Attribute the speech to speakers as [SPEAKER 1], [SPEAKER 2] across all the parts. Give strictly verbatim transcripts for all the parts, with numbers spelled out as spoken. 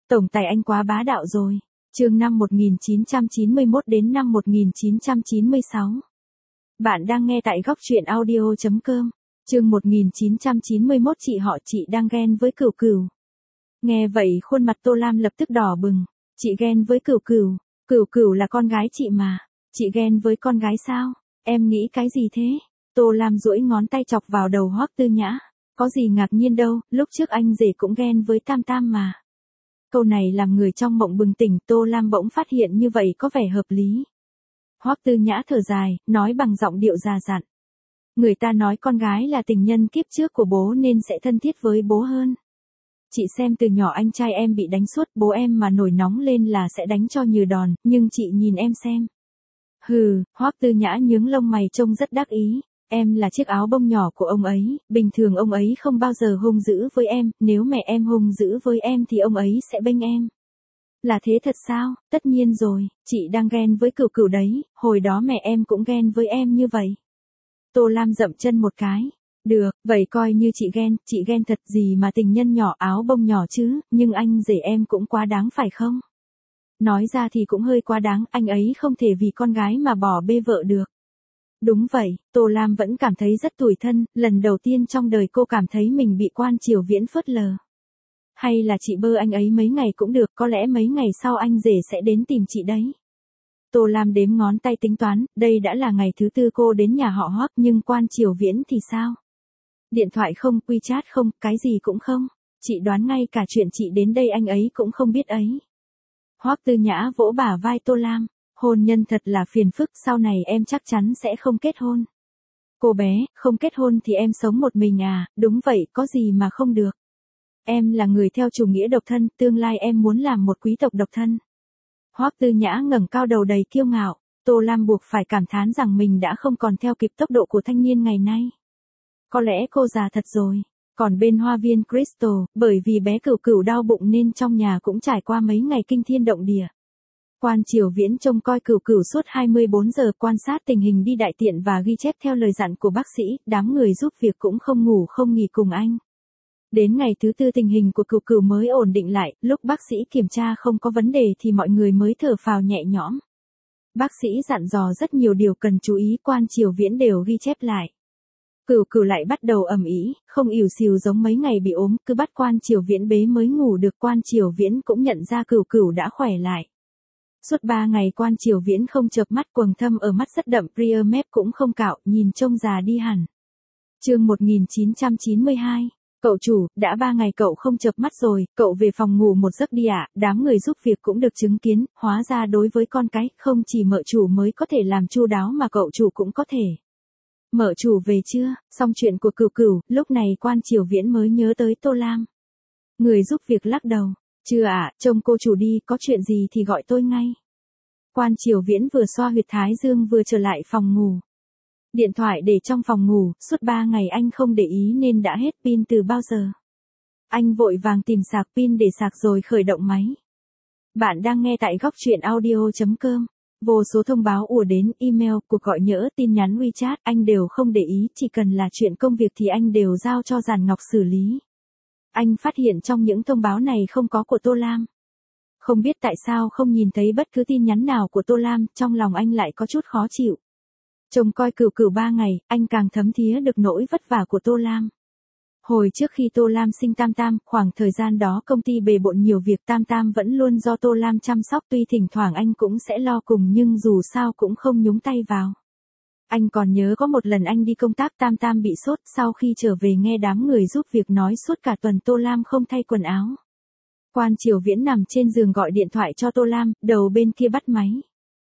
[SPEAKER 1] Tổng tài anh quá bá đạo rồi. Chương năm một nghìn chín trăm chín mươi mốt đến năm một nghìn chín trăm chín mươi sáu. Bạn đang nghe tại góc truyện audio chấm com. Chương một nghìn chín trăm chín mươi mốt chị họ chị đang ghen với Cửu Cửu. Nghe vậy khuôn mặt Tô Lam lập tức đỏ bừng. Chị ghen với Cửu Cửu? Cửu Cửu là con gái chị mà. Chị ghen với con gái sao? Em nghĩ cái gì thế? Tô Lam duỗi ngón tay chọc vào đầu Hoắc Tư Nhã. Có gì ngạc nhiên đâu, lúc trước anh rể cũng ghen với Tam Tam mà. Câu này làm người trong mộng bừng tỉnh, Tô Lam bỗng phát hiện như vậy có vẻ hợp lý. Hoắc Tư Nhã thở dài, nói bằng giọng điệu già dặn. Người ta nói con gái là tình nhân kiếp trước của bố nên sẽ thân thiết với bố hơn. Chị xem từ nhỏ anh trai em bị đánh suốt, bố em mà nổi nóng lên là sẽ đánh cho như đòn, nhưng chị nhìn em xem. Hừ, Hoắc Tư Nhã nhướng lông mày trông rất đắc ý. Em là chiếc áo bông nhỏ của ông ấy, bình thường ông ấy không bao giờ hung dữ với em, nếu mẹ em hung dữ với em thì ông ấy sẽ bênh em. Là thế thật sao? Tất nhiên rồi, chị đang ghen với Cửu Cửu đấy, hồi đó mẹ em cũng ghen với em như vậy. Tô Lam dậm chân một cái. Được, vậy coi như chị ghen, chị ghen thật gì mà tình nhân nhỏ áo bông nhỏ chứ, nhưng anh rể em cũng quá đáng phải không? Nói ra thì cũng hơi quá đáng, anh ấy không thể vì con gái mà bỏ bê vợ được. Đúng vậy, Tô Lam vẫn cảm thấy rất tủi thân, lần đầu tiên trong đời cô cảm thấy mình bị Quan Triều Viễn phớt lờ. Hay là chị bơ anh ấy mấy ngày cũng được, có lẽ mấy ngày sau anh rể sẽ đến tìm chị đấy. Tô Lam đếm ngón tay tính toán, đây đã là ngày thứ tư cô đến nhà họ Hoắc, nhưng Quan Triều Viễn thì sao? Điện thoại không, WeChat không, cái gì cũng không. Chị đoán ngay cả chuyện chị đến đây anh ấy cũng không biết ấy. Hoắc Tư Nhã vỗ bả vai Tô Lam. Hôn nhân thật là phiền phức, sau này em chắc chắn sẽ không kết hôn. Cô bé, không kết hôn thì em sống một mình à? Đúng vậy, có gì mà không được. Em là người theo chủ nghĩa độc thân, tương lai em muốn làm một quý tộc độc thân. Hoắc Tư Nhã ngẩng cao đầu đầy kiêu ngạo. Tô Lam buộc phải cảm thán rằng mình đã không còn theo kịp tốc độ của thanh niên ngày nay. Có lẽ cô già thật rồi. Còn bên Hoa viên Crystal, bởi vì bé Cửu Cửu đau bụng nên trong nhà cũng trải qua mấy ngày kinh thiên động địa. Quan Triều Viễn trông coi Cửu Cửu suốt hai mươi bốn giờ, quan sát tình hình đi đại tiện và ghi chép theo lời dặn của bác sĩ, đám người giúp việc cũng không ngủ không nghỉ cùng anh. Đến ngày thứ tư tình hình của Cửu Cửu mới ổn định lại, lúc bác sĩ kiểm tra không có vấn đề thì mọi người mới thở phào nhẹ nhõm. Bác sĩ dặn dò rất nhiều điều cần chú ý, Quan Triều Viễn đều ghi chép lại. Cửu Cửu lại bắt đầu ầm ĩ, không ỉu xìu giống mấy ngày bị ốm, cứ bắt Quan Triều Viễn bế mới ngủ được. Quan Triều Viễn cũng nhận ra Cửu Cửu đã khỏe lại. Suốt ba ngày Quan Triều Viễn không chợp mắt, quầng thâm ở mắt rất đậm, ria mép cũng không cạo, nhìn trông già đi hẳn. Chương một nghìn chín trăm chín mươi hai. Cậu chủ, đã ba ngày cậu không chợp mắt rồi, cậu về phòng ngủ một giấc đi ạ. Đám người giúp việc cũng được chứng kiến, hóa ra đối với con cái, không chỉ mợ chủ mới có thể làm chu đáo mà cậu chủ cũng có thể. Mợ chủ về chưa? Xong chuyện của Cửu Cửu, lúc này Quan Triều Viễn mới nhớ tới Tô Lam. Người giúp việc lắc đầu. Chưa ạ, trông cô chủ đi, có chuyện gì thì gọi tôi ngay. Quan Triều Viễn vừa xoa huyệt thái dương vừa trở lại phòng ngủ. Điện thoại để trong phòng ngủ, suốt ba ngày anh không để ý nên đã hết pin từ bao giờ. Anh vội vàng tìm sạc pin để sạc rồi khởi động máy. Bạn đang nghe tại góc truyện audio chấm com. Vô số thông báo ùa đến, email, cuộc gọi nhỡ, tin nhắn WeChat, anh đều không để ý, chỉ cần là chuyện công việc thì anh đều giao cho Giản Ngọc xử lý. Anh phát hiện trong những thông báo này không có của Tô Lam. Không biết tại sao không nhìn thấy bất cứ tin nhắn nào của Tô Lam, trong lòng anh lại có chút khó chịu. Trông coi Cửu Cửu ba ngày, anh càng thấm thía được nỗi vất vả của Tô Lam. Hồi trước khi Tô Lam sinh Tam Tam, khoảng thời gian đó công ty bề bộn nhiều việc, Tam Tam vẫn luôn do Tô Lam chăm sóc, tuy thỉnh thoảng anh cũng sẽ lo cùng nhưng dù sao cũng không nhúng tay vào. Anh còn nhớ có một lần anh đi công tác, Tam Tam bị sốt, sau khi trở về nghe đám người giúp việc nói suốt cả tuần Tô Lam không thay quần áo. Quan Triều Viễn nằm trên giường gọi điện thoại cho Tô Lam, đầu bên kia bắt máy.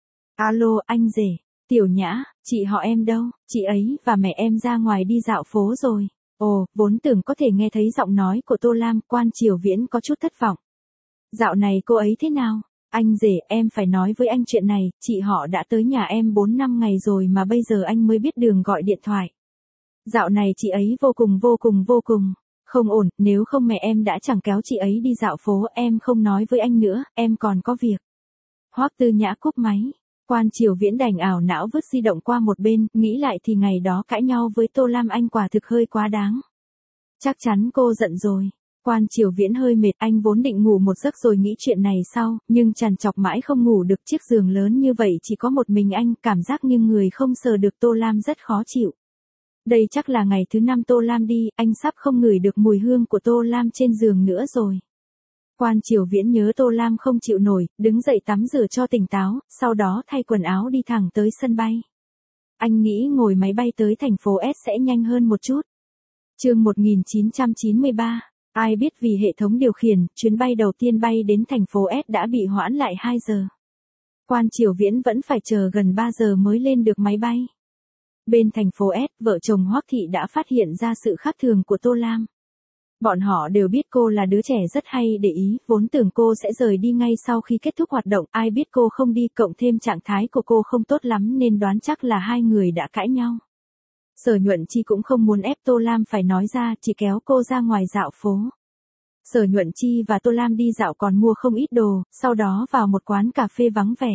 [SPEAKER 1] Alo, anh rể, Tiểu Nhã, chị họ em đâu? Chị ấy và mẹ em ra ngoài đi dạo phố rồi. Ồ, vốn tưởng có thể nghe thấy giọng nói của Tô Lam, Quan Triều Viễn có chút thất vọng. Dạo này cô ấy thế nào? Anh rể, em phải nói với anh chuyện này, chị họ đã tới nhà em bốn năm ngày rồi mà bây giờ anh mới biết đường gọi điện thoại. Dạo này chị ấy vô cùng vô cùng vô cùng không ổn, nếu không mẹ em đã chẳng kéo chị ấy đi dạo phố. Em không nói với anh nữa, em còn có việc. Hoắc Tư Nhã cúp máy. Quan Triều Viễn đành ảo não vứt di động qua một bên, nghĩ lại thì ngày đó cãi nhau với Tô Lam anh quả thực hơi quá đáng. Chắc chắn cô giận rồi. Quan Triều Viễn hơi mệt, anh vốn định ngủ một giấc rồi nghĩ chuyện này sau, nhưng trằn trọc mãi không ngủ được, chiếc giường lớn như vậy chỉ có một mình anh, cảm giác như người không sờ được Tô Lam rất khó chịu. Đây chắc là ngày thứ năm Tô Lam đi, anh sắp không ngửi được mùi hương của Tô Lam trên giường nữa rồi. Quan Triều Viễn nhớ Tô Lam không chịu nổi, đứng dậy tắm rửa cho tỉnh táo, sau đó thay quần áo đi thẳng tới sân bay. Anh nghĩ ngồi máy bay tới thành phố S sẽ nhanh hơn một chút. Chương một nghìn chín trăm chín mươi ba, ai biết vì hệ thống điều khiển, chuyến bay đầu tiên bay đến thành phố S đã bị hoãn lại hai giờ. Quan Triều Viễn vẫn phải chờ gần ba giờ mới lên được máy bay. Bên thành phố S, vợ chồng Hoắc Thị đã phát hiện ra sự khác thường của Tô Lam. Bọn họ đều biết cô là đứa trẻ rất hay để ý, vốn tưởng cô sẽ rời đi ngay sau khi kết thúc hoạt động, ai biết cô không đi, cộng thêm trạng thái của cô không tốt lắm nên đoán chắc là hai người đã cãi nhau. Sở Nhuận Chi cũng không muốn ép Tô Lam phải nói ra, chỉ kéo cô ra ngoài dạo phố. Sở Nhuận Chi và Tô Lam đi dạo còn mua không ít đồ, sau đó vào một quán cà phê vắng vẻ.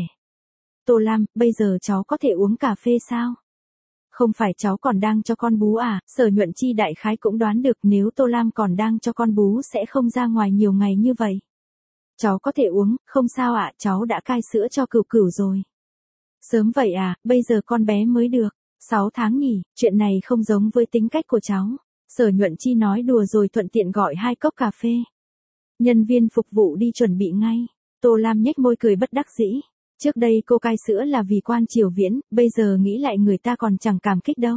[SPEAKER 1] Tô Lam, bây giờ cháu có thể uống cà phê sao? Không phải cháu còn đang cho con bú à? Sở Nhuận Chi đại khái cũng đoán được nếu Tô Lam còn đang cho con bú sẽ không ra ngoài nhiều ngày như vậy. Cháu có thể uống, không sao ạ, cháu đã cai sữa cho Cửu Cửu rồi. Sớm vậy à, bây giờ con bé mới được sáu tháng nhỉ, chuyện này không giống với tính cách của cháu. Sở Nhuận Chi nói đùa rồi thuận tiện gọi hai cốc cà phê. Nhân viên phục vụ đi chuẩn bị ngay. Tô Lam nhếch môi cười bất đắc dĩ. Trước đây cô cai sữa là vì Quan Triều Viễn, bây giờ nghĩ lại người ta còn chẳng cảm kích đâu.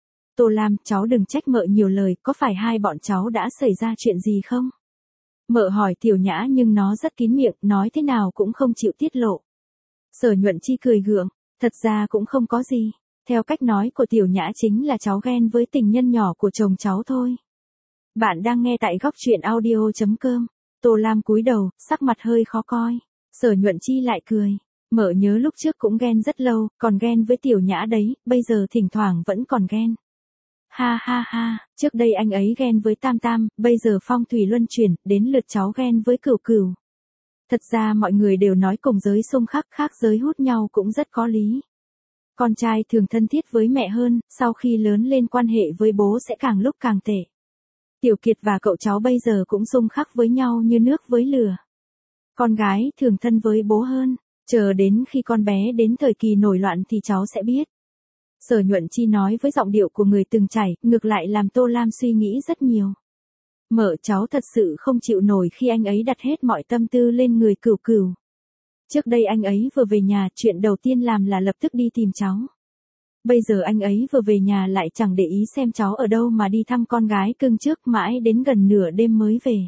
[SPEAKER 1] Tô Lam, cháu đừng trách mợ nhiều lời, có phải hai bọn cháu đã xảy ra chuyện gì không? Mợ hỏi Tiểu Nhã nhưng nó rất kín miệng, nói thế nào cũng không chịu tiết lộ. Sở Nhuận Chi cười gượng, thật ra cũng không có gì. Theo cách nói của Tiểu Nhã chính là cháu ghen với tình nhân nhỏ của chồng cháu thôi. Bạn đang nghe tại góc truyện audio chấm com. Tô Lam cúi đầu, sắc mặt hơi khó coi. Sở Nhuận Chi lại cười. Mợ nhớ lúc trước cũng ghen rất lâu, còn ghen với Tiểu Nhã đấy, bây giờ thỉnh thoảng vẫn còn ghen. Ha ha ha, trước đây anh ấy ghen với Tam Tam, bây giờ phong thủy luân chuyển, đến lượt cháu ghen với Cửu Cửu. Thật ra mọi người đều nói cùng giới xung khắc, khác giới hút nhau cũng rất có lý. Con trai thường thân thiết với mẹ hơn, sau khi lớn lên quan hệ với bố sẽ càng lúc càng tệ. Tiểu Kiệt và cậu cháu bây giờ cũng xung khắc với nhau như nước với lửa. Con gái thường thân với bố hơn, chờ đến khi con bé đến thời kỳ nổi loạn thì cháu sẽ biết. Sở Nhuận Chi nói với giọng điệu của người từng trải, ngược lại làm Tô Lam suy nghĩ rất nhiều. Mợ, cháu thật sự không chịu nổi khi anh ấy đặt hết mọi tâm tư lên người Cửu Cửu. Trước đây anh ấy vừa về nhà, chuyện đầu tiên làm là lập tức đi tìm cháu. Bây giờ anh ấy vừa về nhà lại chẳng để ý xem cháu ở đâu mà đi thăm con gái cưng trước, mãi đến gần nửa đêm mới về.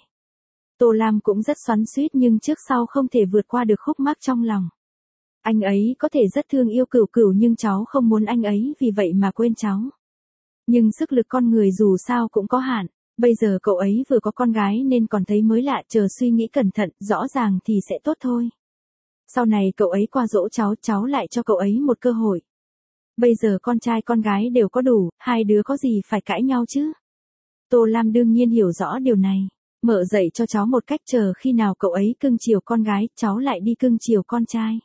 [SPEAKER 1] Tô Lam cũng rất xoắn xuýt nhưng trước sau không thể vượt qua được khúc mắc trong lòng. Anh ấy có thể rất thương yêu Cửu Cửu nhưng cháu không muốn anh ấy vì vậy mà quên cháu. Nhưng sức lực con người dù sao cũng có hạn. Bây giờ cậu ấy vừa có con gái nên còn thấy mới lạ, chờ suy nghĩ cẩn thận, rõ ràng thì sẽ tốt thôi. Sau này cậu ấy qua dỗ cháu, cháu lại cho cậu ấy một cơ hội. Bây giờ con trai con gái đều có đủ, hai đứa có gì phải cãi nhau chứ. Tô Lam đương nhiên hiểu rõ điều này. Mợ dạy cho cháu một cách, chờ khi nào cậu ấy cưng chiều con gái, cháu lại đi cưng chiều con trai.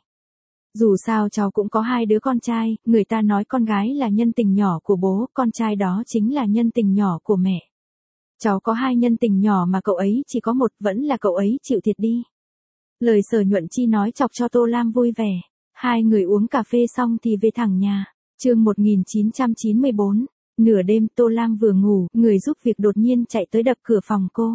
[SPEAKER 1] Dù sao cháu cũng có hai đứa con trai, người ta nói con gái là nhân tình nhỏ của bố, con trai đó chính là nhân tình nhỏ của mẹ. Cháu có hai nhân tình nhỏ mà cậu ấy chỉ có một, vẫn là cậu ấy chịu thiệt đi. Lời Sở Nhuận Chi nói chọc cho Tô Lam vui vẻ. Hai người uống cà phê xong thì về thẳng nhà. Chương một nghìn chín trăm chín mươi bốn. Nửa đêm Tô Lam vừa ngủ, người giúp việc đột nhiên chạy tới đập cửa phòng cô.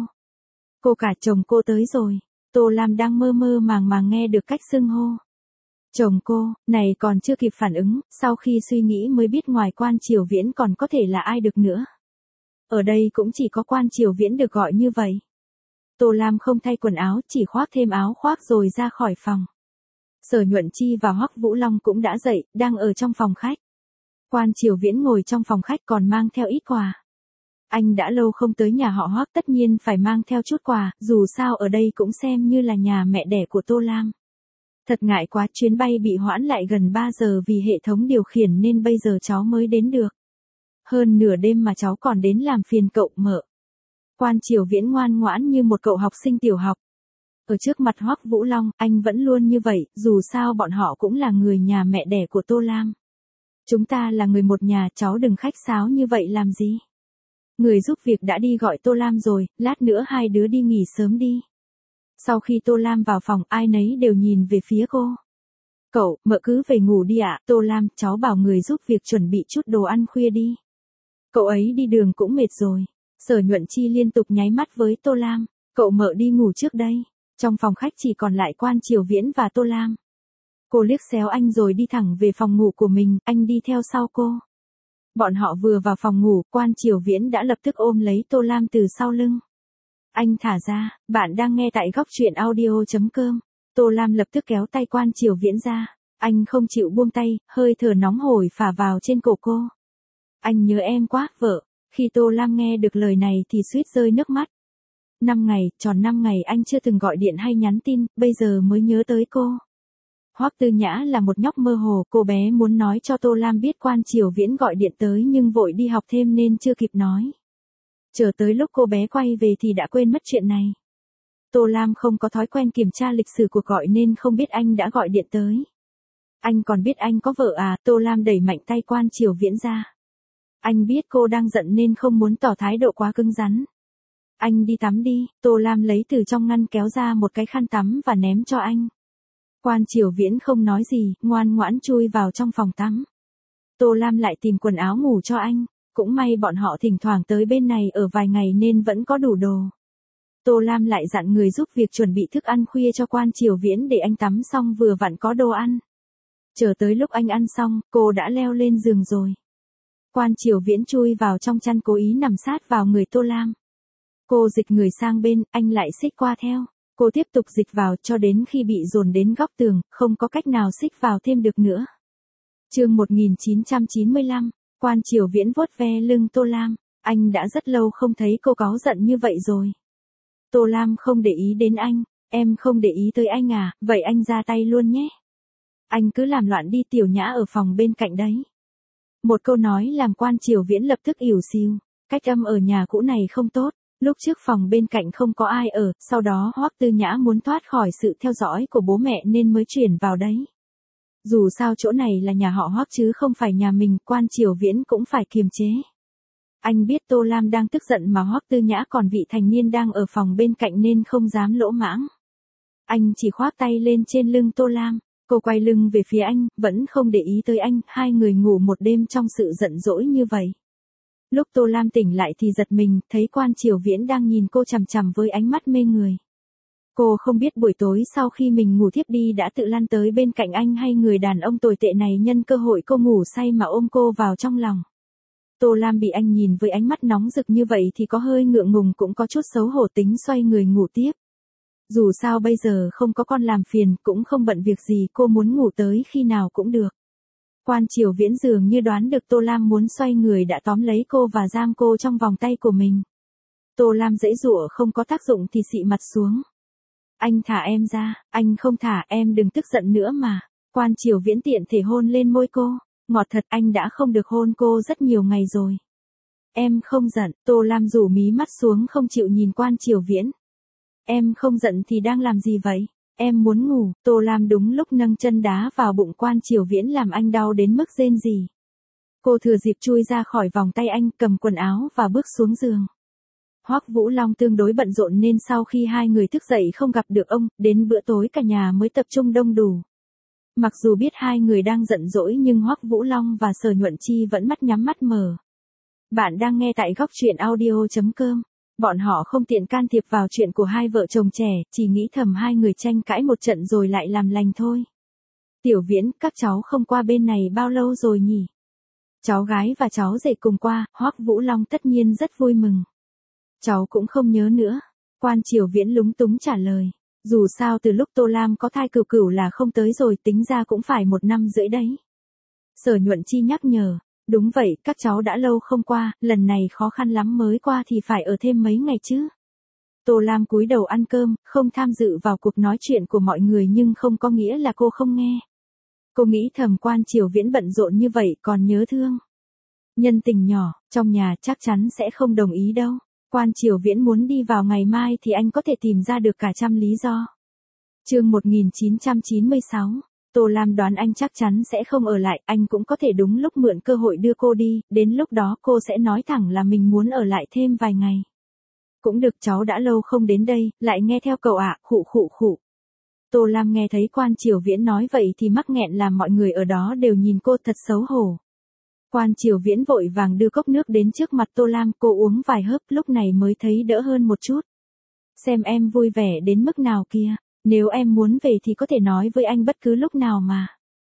[SPEAKER 1] Cô cả, chồng cô tới rồi. Tô Lam đang mơ mơ màng màng nghe được cách xưng hô. Chồng cô, này còn chưa kịp phản ứng, sau khi suy nghĩ mới biết ngoài Quan Triều Viễn còn có thể là ai được nữa. Ở đây cũng chỉ có Quan Triều Viễn được gọi như vậy. Tô Lam không thay quần áo, chỉ khoác thêm áo khoác rồi ra khỏi phòng. Sở Nhuận Chi và Hoắc Vũ Long cũng đã dậy, đang ở trong phòng khách. Quan Triều Viễn ngồi trong phòng khách còn mang theo ít quà. Anh đã lâu không tới nhà họ Hoắc, tất nhiên phải mang theo chút quà, dù sao ở đây cũng xem như là nhà mẹ đẻ của Tô Lam. Thật ngại quá, chuyến bay bị hoãn lại gần ba giờ vì hệ thống điều khiển nên bây giờ cháu mới đến được. Hơn nửa đêm mà cháu còn đến làm phiền cậu mợ. Quan Triều Viễn ngoan ngoãn như một cậu học sinh tiểu học. Ở trước mặt Hoắc Vũ Long, anh vẫn luôn như vậy, dù sao bọn họ cũng là người nhà mẹ đẻ của Tô Lam. Chúng ta là người một nhà, cháu đừng khách sáo như vậy làm gì. Người giúp việc đã đi gọi Tô Lam rồi, lát nữa hai đứa đi nghỉ sớm đi. Sau khi Tô Lam vào phòng, ai nấy đều nhìn về phía cô. Cậu, mợ cứ về ngủ đi ạ. Tô Lam, cháu bảo người giúp việc chuẩn bị chút đồ ăn khuya đi. Cậu ấy đi đường cũng mệt rồi. Sở Nhuận Chi liên tục nháy mắt với Tô Lam. Cậu mợ đi ngủ trước đây. Trong phòng khách chỉ còn lại Quan Triều Viễn và Tô Lam. Cô liếc xéo anh rồi đi thẳng về phòng ngủ của mình, anh đi theo sau cô. Bọn họ vừa vào phòng ngủ, Quan Triều Viễn đã lập tức ôm lấy Tô Lam từ sau lưng. Anh thả ra, bạn đang nghe tại góc truyện audio chấm com. Tô Lam lập tức kéo tay Quan Triều Viễn ra. Anh không chịu buông tay, hơi thở nóng hổi phả vào trên cổ cô. Anh nhớ em quá, vợ. Khi Tô Lam nghe được lời này thì suýt rơi nước mắt. Năm ngày, tròn năm ngày anh chưa từng gọi điện hay nhắn tin, bây giờ mới nhớ tới cô. Hoắc Tư Nhã là một nhóc mơ hồ, cô bé muốn nói cho Tô Lam biết Quan Triều Viễn gọi điện tới nhưng vội đi học thêm nên chưa kịp nói. Chờ tới lúc cô bé quay về thì đã quên mất chuyện này. Tô Lam không có thói quen kiểm tra lịch sử cuộc gọi nên không biết anh đã gọi điện tới. Anh còn biết anh có vợ à? Tô Lam đẩy mạnh tay Quan Triều Viễn ra. Anh biết cô đang giận nên không muốn tỏ thái độ quá cứng rắn. Anh đi tắm đi. Tô Lam lấy từ trong ngăn kéo ra một cái khăn tắm và ném cho anh. Quan Triều Viễn không nói gì, ngoan ngoãn chui vào trong phòng tắm. Tô Lam lại tìm quần áo ngủ cho anh. Cũng may bọn họ thỉnh thoảng tới bên này ở vài ngày nên vẫn có đủ đồ. Tô Lam lại dặn người giúp việc chuẩn bị thức ăn khuya cho Quan Triều Viễn để anh tắm xong vừa vặn có đồ ăn. Chờ tới lúc anh ăn xong, cô đã leo lên giường rồi. Quan Triều Viễn chui vào trong chăn cố ý nằm sát vào người Tô Lam. Cô dịch người sang bên, anh lại xích qua theo. Cô tiếp tục dịch vào cho đến khi bị dồn đến góc tường, không có cách nào xích vào thêm được nữa. Chương một nghìn chín trăm chín mươi lăm, Quan Triều Viễn vuốt ve lưng Tô Lam. Anh đã rất lâu không thấy cô cáu giận như vậy rồi. Tô Lam không để ý đến anh. Em không để ý tới anh à, vậy anh ra tay luôn nhé. Anh cứ làm loạn đi, Tiểu Nhã ở phòng bên cạnh đấy. Một câu nói làm Quan Triều Viễn lập tức ỉu xìu. Cách âm ở nhà cũ này không tốt. Lúc trước phòng bên cạnh không có ai ở, sau đó Hoắc Tư Nhã muốn thoát khỏi sự theo dõi của bố mẹ nên mới chuyển vào đấy. Dù sao chỗ này là nhà họ Hoắc chứ không phải nhà mình, Quan Triều Viễn cũng phải kiềm chế. Anh biết Tô Lam đang tức giận mà Hoắc Tư Nhã còn vị thành niên đang ở phòng bên cạnh nên không dám lỗ mãng. Anh chỉ khoác tay lên trên lưng Tô Lam, cô quay lưng về phía anh, vẫn không để ý tới anh, hai người ngủ một đêm trong sự giận dỗi như vậy. Lúc Tô Lam tỉnh lại thì giật mình, thấy Quan Triều Viễn đang nhìn cô chằm chằm với ánh mắt mê người. Cô không biết buổi tối sau khi mình ngủ thiếp đi đã tự lăn tới bên cạnh anh hay người đàn ông tồi tệ này nhân cơ hội cô ngủ say mà ôm cô vào trong lòng. Tô Lam bị anh nhìn với ánh mắt nóng rực như vậy thì có hơi ngượng ngùng cũng có chút xấu hổ, tính xoay người ngủ tiếp. Dù sao bây giờ không có con làm phiền, cũng không bận việc gì, cô muốn ngủ tới khi nào cũng được. Quan Triều Viễn dường như đoán được Tô Lam muốn xoay người đã tóm lấy cô và giam cô trong vòng tay của mình. Tô Lam giãy giụa không có tác dụng thì xị mặt xuống. Anh thả em ra. Anh không thả, em đừng tức giận nữa mà. Quan Triều Viễn tiện thể hôn lên môi cô. Ngọt thật, anh đã không được hôn cô rất nhiều ngày rồi. Em không giận. Tô Lam rủ mí mắt xuống không chịu nhìn Quan Triều Viễn. Em không giận thì đang làm gì vậy? Em muốn ngủ. Tô Lam đúng lúc nâng chân đá vào bụng Quan Triều Viễn làm anh đau đến mức rên rỉ. Cô thừa dịp chui ra khỏi vòng tay anh, cầm quần áo và bước xuống giường. Hoắc Vũ Long tương đối bận rộn nên sau khi hai người thức dậy không gặp được ông, đến bữa tối cả nhà mới tập trung đông đủ. Mặc dù biết hai người đang giận dỗi nhưng Hoắc Vũ Long và Sở Nhuận Chi vẫn mắt nhắm mắt mở. Bạn đang nghe tại góc truyện audio chấm com. Bọn họ không tiện can thiệp vào chuyện của hai vợ chồng trẻ, chỉ nghĩ thầm hai người tranh cãi một trận rồi lại làm lành thôi. Tiểu Viễn, các cháu không qua bên này bao lâu rồi nhỉ? Cháu gái và cháu rể cùng qua, Hoắc Vũ Long tất nhiên rất vui mừng. Cháu cũng không nhớ nữa. Quan Triều Viễn lúng túng trả lời. Dù sao từ lúc Tô Lam có thai cửu cửu là không tới rồi, tính ra cũng phải một năm rưỡi đấy. Sở Nhuận Chi nhắc nhở. Đúng vậy, các cháu đã lâu không qua, lần này khó khăn lắm mới qua thì phải ở thêm mấy ngày chứ. Tô Lam cúi đầu ăn cơm, không tham dự vào cuộc nói chuyện của mọi người nhưng không có nghĩa là cô không nghe. Cô nghĩ thầm Quan Triều Viễn bận rộn như vậy còn nhớ thương. Nhân tình nhỏ, trong nhà chắc chắn sẽ không đồng ý đâu. Quan Triều Viễn muốn đi vào ngày mai thì anh có thể tìm ra được cả trăm lý do. Chương một nghìn chín trăm chín mươi sáu, Tô Lam đoán anh chắc chắn sẽ không ở lại, anh cũng có thể đúng lúc mượn cơ hội đưa cô đi, đến lúc đó cô sẽ nói thẳng là mình muốn ở lại thêm vài ngày. Cũng được, cháu đã lâu không đến đây, lại nghe theo cậu ạ, khụ khụ khụ. Tô Lam nghe thấy Quan Triều Viễn nói vậy thì mắc nghẹn làm mọi người ở đó đều nhìn cô thật xấu hổ. Quan Triều Viễn vội vàng đưa cốc nước đến trước mặt Tô Lam, cô uống vài hớp lúc này mới thấy đỡ hơn một chút. Xem em vui vẻ đến mức nào kìa, nếu em muốn về thì có thể nói với anh bất cứ lúc nào mà.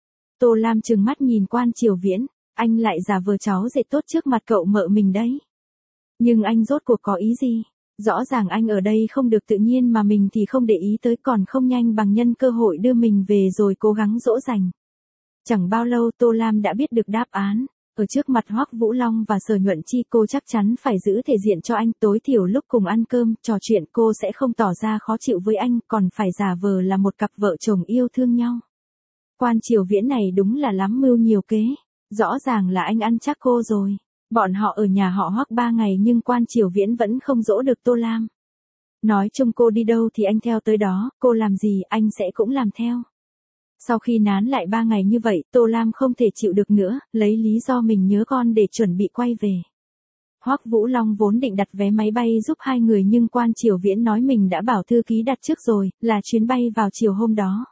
[SPEAKER 1] Tô Lam trừng mắt nhìn Quan Triều Viễn, anh lại giả vờ cháu dệt tốt trước mặt cậu mợ mình đấy. Nhưng anh rốt cuộc có ý gì? Rõ ràng anh ở đây không được tự nhiên mà mình thì không để ý tới, còn không nhanh bằng nhân cơ hội đưa mình về rồi cố gắng dỗ dành. Chẳng bao lâu Tô Lam đã biết được đáp án. Ở trước mặt Hoắc Vũ Long và Sở Nhuận Chi cô chắc chắn phải giữ thể diện cho anh, tối thiểu lúc cùng ăn cơm, trò chuyện cô sẽ không tỏ ra khó chịu với anh, còn phải giả vờ là một cặp vợ chồng yêu thương nhau. Quan Triều Viễn này đúng là lắm mưu nhiều kế, rõ ràng là anh ăn chắc cô rồi. Bọn họ ở nhà họ Hoắc ba ngày nhưng Quan Triều Viễn vẫn không dỗ được Tô Lam. Nói chung cô đi đâu thì anh theo tới đó, cô làm gì anh sẽ cũng làm theo. Sau khi nán lại ba ngày như vậy, Tô Lam không thể chịu được nữa, lấy lý do mình nhớ con để chuẩn bị quay về. Hoắc Vũ Long vốn định đặt vé máy bay giúp hai người nhưng Quan Triều Viễn nói mình đã bảo thư ký đặt trước rồi, là chuyến bay vào chiều hôm đó.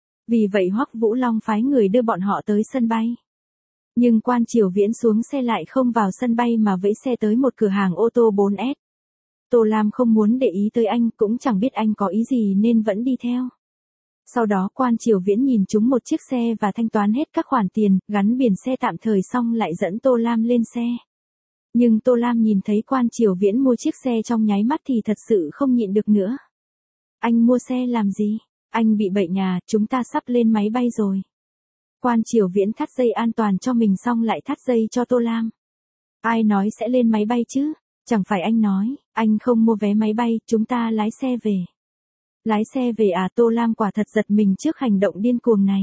[SPEAKER 1] Vì vậy Hoắc Vũ Long phái người đưa bọn họ tới sân bay. Nhưng Quan Triều Viễn xuống xe lại không vào sân bay mà vẫy xe tới một cửa hàng ô tô bốn S. Tô Lam không muốn để ý tới anh, cũng chẳng biết anh có ý gì nên vẫn đi theo. Sau đó Quan Triều Viễn nhìn trúng một chiếc xe và thanh toán hết các khoản tiền, gắn biển xe tạm thời xong lại dẫn Tô Lam lên xe. Nhưng Tô Lam nhìn thấy Quan Triều Viễn mua chiếc xe trong nháy mắt thì thật sự không nhịn được nữa. Anh mua xe làm gì? Anh bị bệnh nhà, chúng ta sắp lên máy bay rồi. Quan Triều Viễn thắt dây an toàn cho mình xong lại thắt dây cho Tô Lam. Ai nói sẽ lên máy bay chứ? Chẳng phải anh nói, anh không mua vé máy bay, chúng ta lái xe về. Lái xe về à? Tô Lam quả thật giật mình trước hành động điên cuồng này.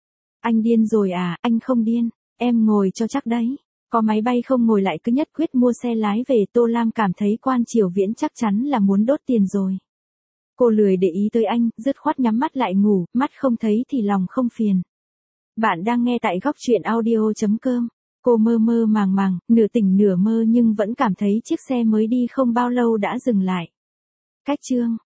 [SPEAKER 1] Anh điên rồi à? Anh không điên, em ngồi cho chắc đấy. Có máy bay không ngồi lại cứ nhất quyết mua xe lái về. Tô Lam cảm thấy Quan Triều Viễn chắc chắn là muốn đốt tiền rồi. Cô lười để ý tới anh, dứt khoát nhắm mắt lại ngủ, mắt không thấy thì lòng không phiền. Bạn đang nghe tại góc truyện audio chấm com. Cô mơ mơ màng màng, nửa tỉnh nửa mơ nhưng vẫn cảm thấy chiếc xe mới đi không bao lâu đã dừng lại. Cách chương